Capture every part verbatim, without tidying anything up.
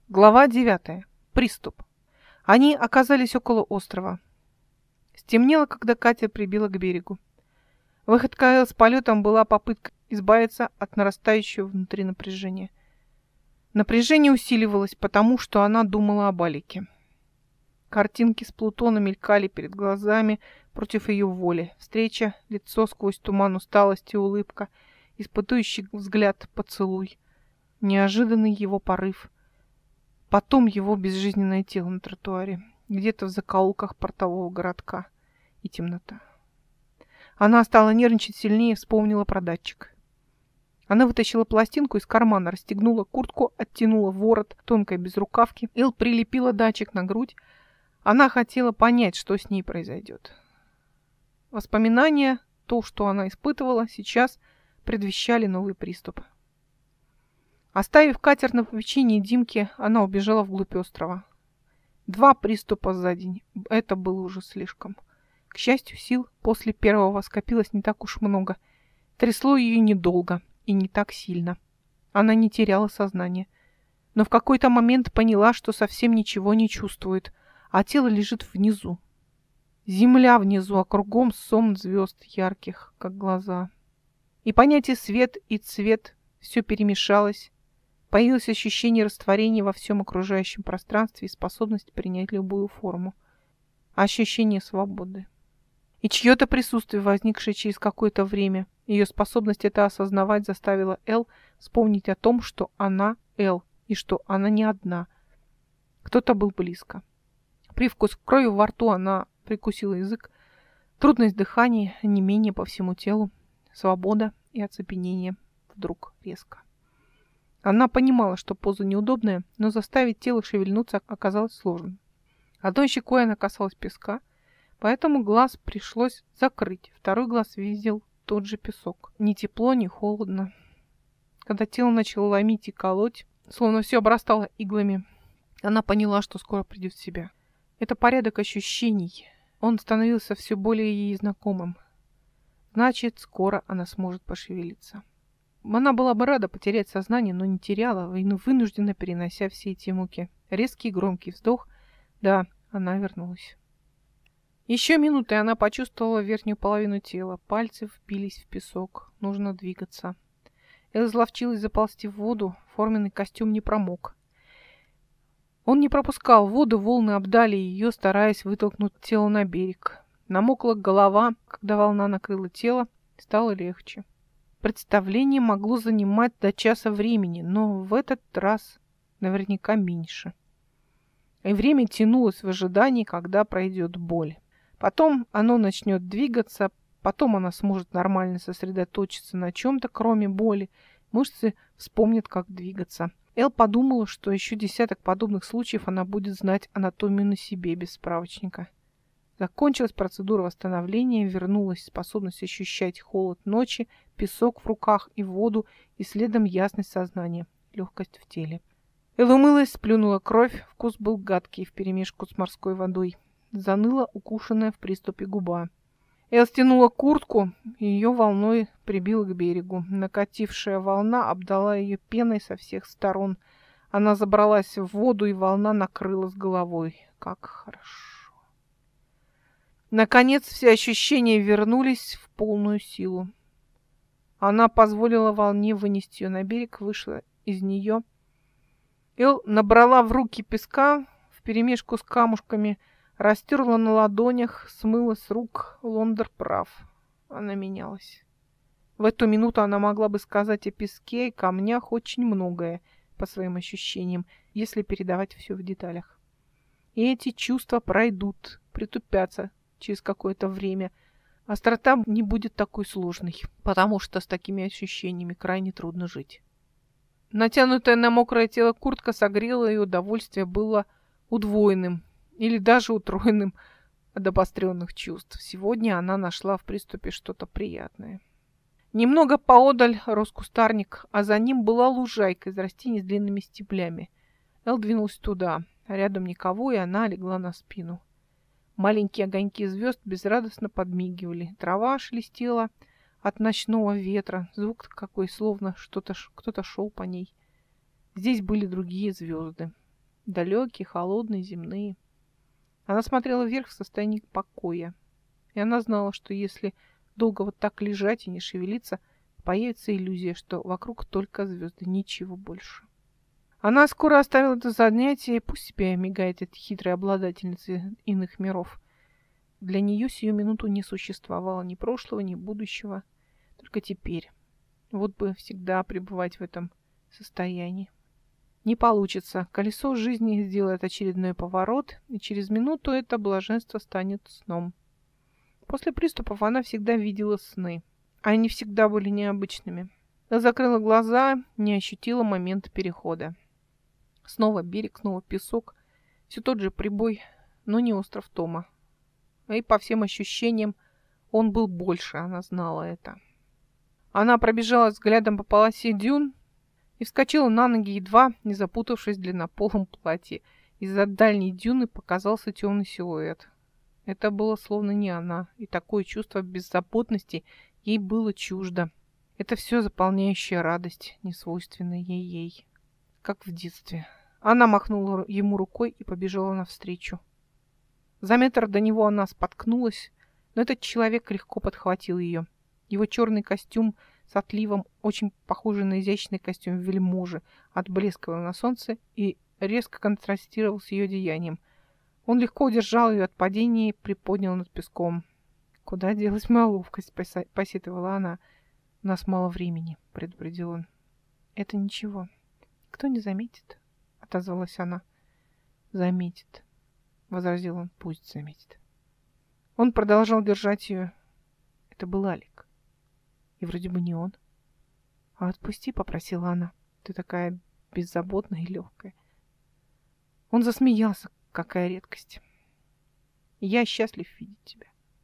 Глава девятая. Приступ. Они оказались около острова. Стемнело, когда Катя прибила к берегу. Выход Кайл с полетом была попытка избавиться от нарастающего внутри напряжения. Напряжение усиливалось, потому что она думала об Алике. Картинки с Плутона мелькали перед глазами против ее воли. Встреча, лицо сквозь туман усталости, улыбка, испытующий взгляд, поцелуй. Неожиданный его порыв. Потом его безжизненное тело на тротуаре, где-то в закоулках портового городка. И темнота. Она стала нервничать сильнее и вспомнила про датчик. Она вытащила пластинку из кармана, расстегнула куртку, оттянула ворот тонкой безрукавки. Эл прилепила датчик на грудь. Она хотела понять, что с ней произойдет. Воспоминания, то, что она испытывала, сейчас предвещали новый приступ. Оставив катер на попечении Димки, она убежала вглубь острова. Два приступа за день. Это было уже слишком. К счастью, сил после первого скопилось не так уж много. Трясло ее недолго и не так сильно. Она не теряла сознание. Но в какой-то момент поняла, что совсем ничего не чувствует, а тело лежит внизу. Земля внизу, а кругом сон звезд ярких, как глаза. И понятие свет и цвет все перемешалось. Появилось ощущение растворения во всем окружающем пространстве и способность принять любую форму. Ощущение свободы. И чье-то присутствие, возникшее через какое-то время, ее способность это осознавать заставила Эл вспомнить о том, что она Эл, и что она не одна. Кто-то был близко. Привкус крови во рту, она прикусила язык. Трудность дыхания, онемение по всему телу. Свобода и оцепенение. Вдруг резко. Она понимала, что поза неудобная, но заставить тело шевельнуться оказалось сложно. Одной щекой она касалась песка, поэтому глаз пришлось закрыть. Второй глаз видел тот же песок. Ни тепло, ни холодно. Когда тело начало ломить и колоть, словно все обрастало иглами, она поняла, что скоро придет в себя. Это порядок ощущений. Он становился все более ей знакомым. Значит, скоро она сможет пошевелиться. Она была бы рада потерять сознание, но не теряла, вынужденно перенося все эти муки. Резкий громкий вздох. Да, она вернулась. Еще минуты, и она почувствовала верхнюю половину тела. Пальцы впились в песок. Нужно двигаться. Эл изловчилась заползти в воду. Форменный костюм не промок. Он не пропускал воду, волны обдали ее, стараясь вытолкнуть тело на берег. Намокла голова, когда волна накрыла тело, стало легче. Представление могло занимать до часа времени, но в этот раз наверняка меньше. И время тянулось в ожидании, когда пройдет боль. Потом оно начнет двигаться, потом она сможет нормально сосредоточиться на чем-то, кроме боли. Мышцы вспомнят, как двигаться. Эл подумала, что еще десяток подобных случаев она будет знать анатомию на себе без справочника. Закончилась процедура восстановления, вернулась способность ощущать холод ночи, песок в руках и воду, и следом ясность сознания, легкость в теле. Эл умылась, сплюнула кровь, вкус был гадкий вперемешку с морской водой. Заныла укушенная в приступе губа. Эл стянула куртку, и ее волной прибила к берегу. Накатившая волна обдала ее пеной со всех сторон. Она забралась в воду, и волна накрыла с головой. Как хорошо. Наконец все ощущения вернулись в полную силу. Она позволила волне вынести ее на берег, вышла из нее. Эл набрала в руки песка вперемешку с камушками, растерла на ладонях, смыла с рук. Лондер прав. Она менялась. В эту минуту она могла бы сказать о песке и камнях очень многое по своим ощущениям, если передавать все в деталях. И эти чувства пройдут, притупятся через какое-то время. Острота не будет такой сложной, потому что с такими ощущениями крайне трудно жить. Натянутая на мокрое тело куртка согрела, и удовольствие было удвоенным или даже утроенным от обостренных чувств. Сегодня она нашла в приступе что-то приятное. Немного поодаль рос кустарник, а за ним была лужайка из растений с длинными стеблями. Эл двинулась туда, а рядом никого, и она легла на спину. Маленькие огоньки звезд безрадостно подмигивали. Трава шелестела от ночного ветра. Звук какой, словно что-то, кто-то шел по ней. Здесь были другие звезды. Далекие, холодные, земные. Она смотрела вверх в состоянии покоя. И она знала, что если долго вот так лежать и не шевелиться, появится иллюзия, что вокруг только звезды, ничего больше. Она скоро оставила это занятие, и пусть себе мигает эта хитрая обладательница иных миров. Для нее сию минуту не существовало ни прошлого, ни будущего. Только теперь. Вот бы всегда пребывать в этом состоянии. Не получится. Колесо жизни сделает очередной поворот, и через минуту это блаженство станет сном. После приступов она всегда видела сны. Они всегда были необычными. Она закрыла глаза, не ощутила момент перехода. Снова берег, снова песок. Все тот же прибой, но не остров Тома. И по всем ощущениям он был больше, она знала это. Она пробежала взглядом по полосе дюн и вскочила на ноги, едва не запутавшись в длиннополом платье. Из-за дальней дюны показался темный силуэт. Это было словно не она, и такое чувство беззаботности ей было чуждо. Это все заполняющая радость, несвойственная ей, как в детстве. Она махнула ему рукой и побежала навстречу. За метр до него она споткнулась, но этот человек легко подхватил ее. Его черный костюм с отливом, очень похожий на изящный костюм вельможи, отблескивал на солнце и резко контрастировал с ее деянием. Он легко удержал ее от падения и приподнял над песком. «Куда делась моя ловкость?» — посетовала она. «У нас мало времени», — предупредил он. «Это ничего. Кто не заметит?» — отозвалась она. «Заметит», — возразил он. «Пусть заметит». Он продолжал держать ее. Это был Алик. И вроде бы не он. «А отпусти», — попросила она. «Ты такая беззаботная и легкая». Он засмеялся. «Какая редкость. Я счастлив видеть тебя».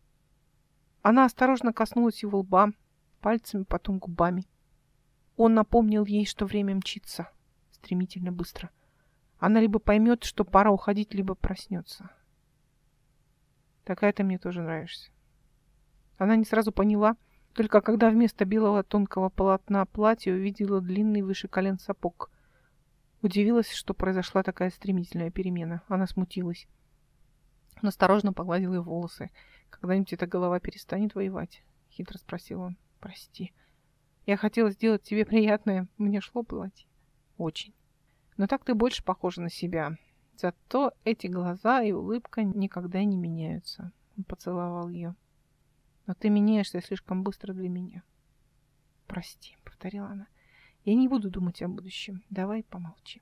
Она осторожно коснулась его лба, пальцами, потом губами. Он напомнил ей, что время мчится стремительно быстро. Она либо поймет, что пора уходить, либо проснется. «Такая ты мне тоже нравишься». Она не сразу поняла, только когда вместо белого тонкого полотна платья увидела длинный выше колен сапог. Удивилась, что произошла такая стремительная перемена. Она смутилась. Он осторожно погладил ее волосы. «Когда-нибудь эта голова перестанет воевать?» — хитро спросил он. «Прости. Я хотела сделать тебе приятное. Мне шло платье. Очень. Но так ты больше похожа на себя. Зато эти глаза и улыбка никогда не меняются». Он поцеловал ее. «Но ты меняешься слишком быстро для меня». «Прости», — повторила она. «Я не буду думать о будущем. Давай помолчим».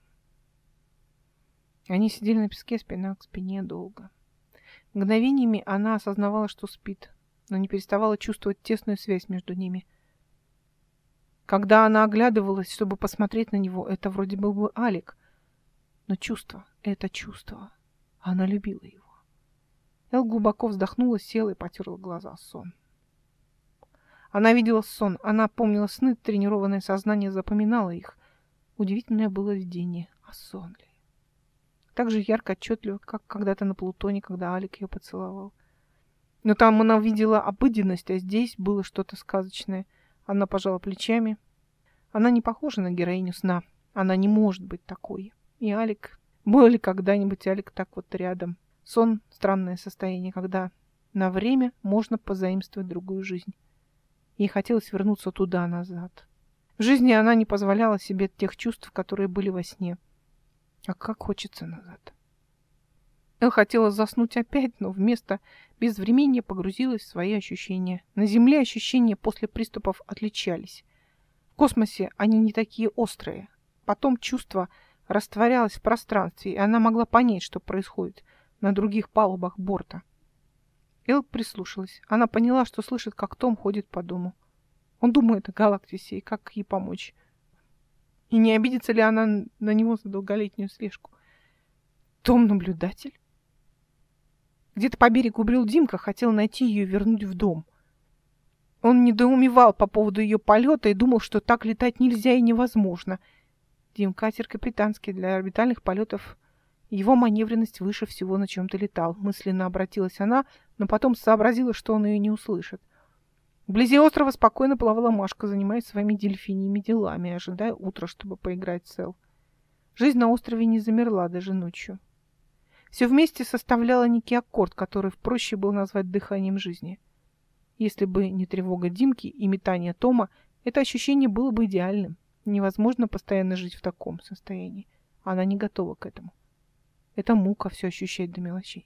Они сидели на песке спина к спине долго. Мгновениями она осознавала, что спит, но не переставала чувствовать тесную связь между ними. Когда она оглядывалась, чтобы посмотреть на него, это вроде был бы Алик. Но чувство, это чувство. Она любила его. Эл глубоко вздохнула, села и потерла глаза. Сон. Она видела сон, она помнила сны, тренированное сознание запоминало их. Удивительное было видение. А сон ли? Так же ярко, отчетливо, как когда-то на Плутоне, когда Алик ее поцеловал. Но там она видела обыденность, а здесь было что-то сказочное. Она пожала плечами. Она не похожа на героиню сна. Она не может быть такой. И Алик... Был ли когда-нибудь Алик так вот рядом? Сон — странное состояние, когда на время можно позаимствовать другую жизнь. Ей хотелось вернуться туда, назад. В жизни она не позволяла себе тех чувств, которые были во сне. А как хочется назад. Эл хотела заснуть опять, но вместо безвременья погрузилась в свои ощущения. На Земле ощущения после приступов отличались. В космосе они не такие острые. Потом чувство растворялось в пространстве, и она могла понять, что происходит на других палубах борта. Эл прислушалась. Она поняла, что слышит, как Том ходит по дому. Он думает о Галактисе и как ей помочь. И не обидится ли она на него за долголетнюю слежку? Том наблюдатель? Где-то по берегу брел Димка, хотел найти ее и вернуть в дом. Он недоумевал по поводу ее полета и думал, что так летать нельзя и невозможно. Дим-катер капитанский для орбитальных полетов. Его маневренность выше всего, на чем-то летал. Мысленно обратилась она, но потом сообразила, что он ее не услышит. Вблизи острова спокойно плавала Машка, занимаясь своими дельфиньими делами, ожидая утра, чтобы поиграть с Эл. Жизнь на острове не замерла даже ночью. Все вместе составляло некий аккорд, который проще было назвать дыханием жизни. Если бы не тревога Димки и метание Тома, это ощущение было бы идеальным. Невозможно постоянно жить в таком состоянии. Она не готова к этому. Это мука все ощущать до мелочей.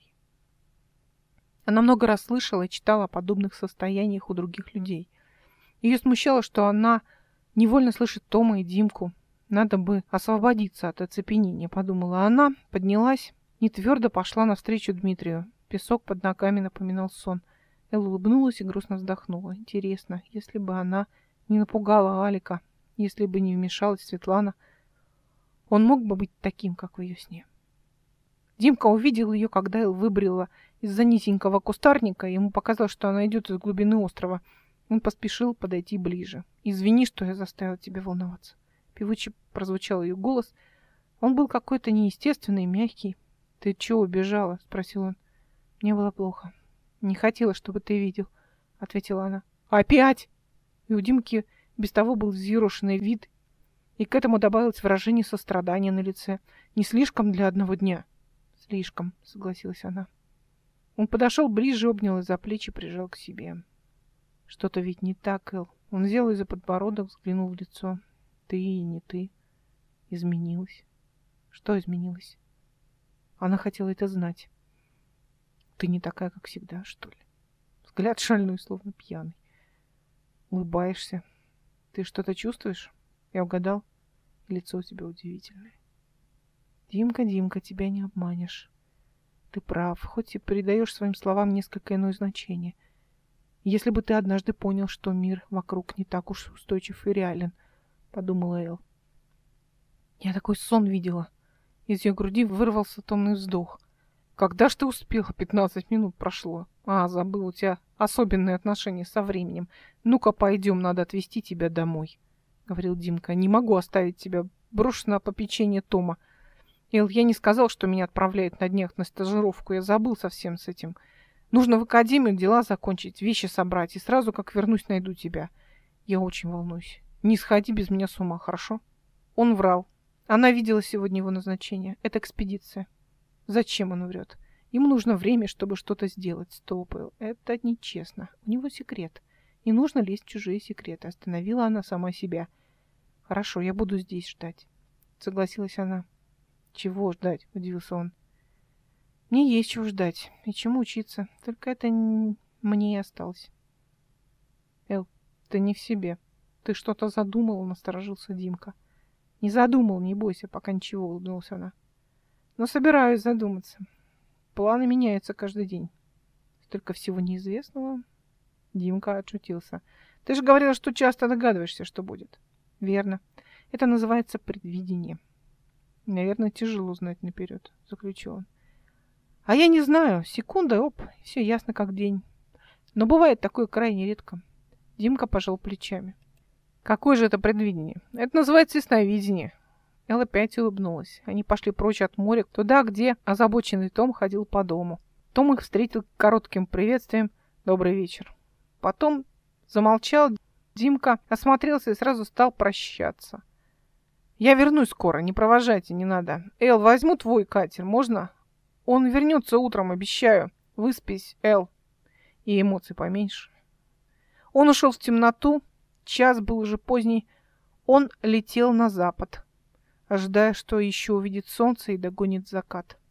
Она много раз слышала и читала о подобных состояниях у других людей. Ее смущало, что она невольно слышит Тома и Димку. Надо бы освободиться от оцепенения, подумала она, поднялась, не твердо пошла навстречу Дмитрию. Песок под ногами напоминал сон. Элла улыбнулась и грустно вздохнула. Интересно, если бы она не напугала Алика, если бы не вмешалась Светлана, он мог бы быть таким, как в ее сне. Димка увидел ее, когда Эл выбрела из-за низенького кустарника, и ему показалось, что она идет из глубины острова. Он поспешил подойти ближе. «Извини, что я заставила тебя волноваться». Певуче прозвучал ее голос. Он был какой-то неестественный, мягкий. «Ты чего убежала?» — спросил он. «Мне было плохо. Не хотела, чтобы ты видел», — ответила она. «Опять?» И у Димки без того был взъерошенный вид, и к этому добавилось выражение сострадания на лице. «Не слишком для одного дня?» «Слишком», — согласилась она. Он подошел ближе, обнял из-за плечи, прижал к себе. «Что-то ведь не так, Эл». Он взял ее за подбородок, взглянул в лицо. «Ты и не ты. Изменилась». «Что изменилось?» Она хотела это знать. «Ты не такая, как всегда, что ли?» Взгляд шальной, словно пьяный. «Улыбаешься. Ты что-то чувствуешь?» Я угадал. Лицо у тебя удивительное. «Димка, Димка, тебя не обманешь. Ты прав, хоть и придаешь своим словам несколько иное значение. Если бы ты однажды понял, что мир вокруг не так уж устойчив и реален», — подумала Эл. «Я такой сон видела». Из ее груди вырвался томный вздох. «Когда ж ты успела? Пятнадцать минут прошло. А, забыл, у тебя особенные отношения со временем. Ну-ка, пойдем, надо отвезти тебя домой», — говорил Димка. «Не могу оставить тебя, брошу на попечение Тома. Эл, я не сказал, что меня отправляют на днях на стажировку. Я забыл совсем с этим. Нужно в академию дела закончить, вещи собрать, и сразу, как вернусь, найду тебя. Я очень волнуюсь. Не сходи без меня с ума, хорошо?» Он врал. Она видела сегодня его назначение. Это экспедиция. Зачем он врет? Ему нужно время, чтобы что-то сделать. Стоп, Эл, это нечестно. У него секрет. Не нужно лезть в чужие секреты. Остановила она сама себя. «Хорошо, я буду здесь ждать», — согласилась она. «Чего ждать?» — удивился он. «Мне есть чего ждать и чему учиться. Только это мне и осталось». «Эл, ты не в себе. Ты что-то задумала?» — насторожился Димка. «Не задумал, не бойся, пока ничего», — улыбнулась она. «Но собираюсь задуматься. Планы меняются каждый день. Столько всего неизвестного». Димка отшутился. «Ты же говорила, что часто догадываешься, что будет». «Верно. Это называется предвидение». «Наверное, тяжело знать наперед», — заключил он. «А я не знаю. Секунда, оп, все ясно как день. Но бывает такое крайне редко». Димка пожал плечами. «Какое же это предвидение? Это называется ясновидение». Элла опять улыбнулась. Они пошли прочь от моря, туда, где озабоченный Том ходил по дому. Том их встретил коротким приветствием «Добрый вечер». Потом замолчал. Димка осмотрелся и сразу стал прощаться. «Я вернусь скоро, не провожайте, не надо. Эл, возьму твой катер, можно? Он вернется утром, обещаю. Выспись, Эл». И эмоций поменьше. Он ушел в темноту. Час был уже поздний. Он летел на запад, ожидая, что еще увидит солнце и догонит закат.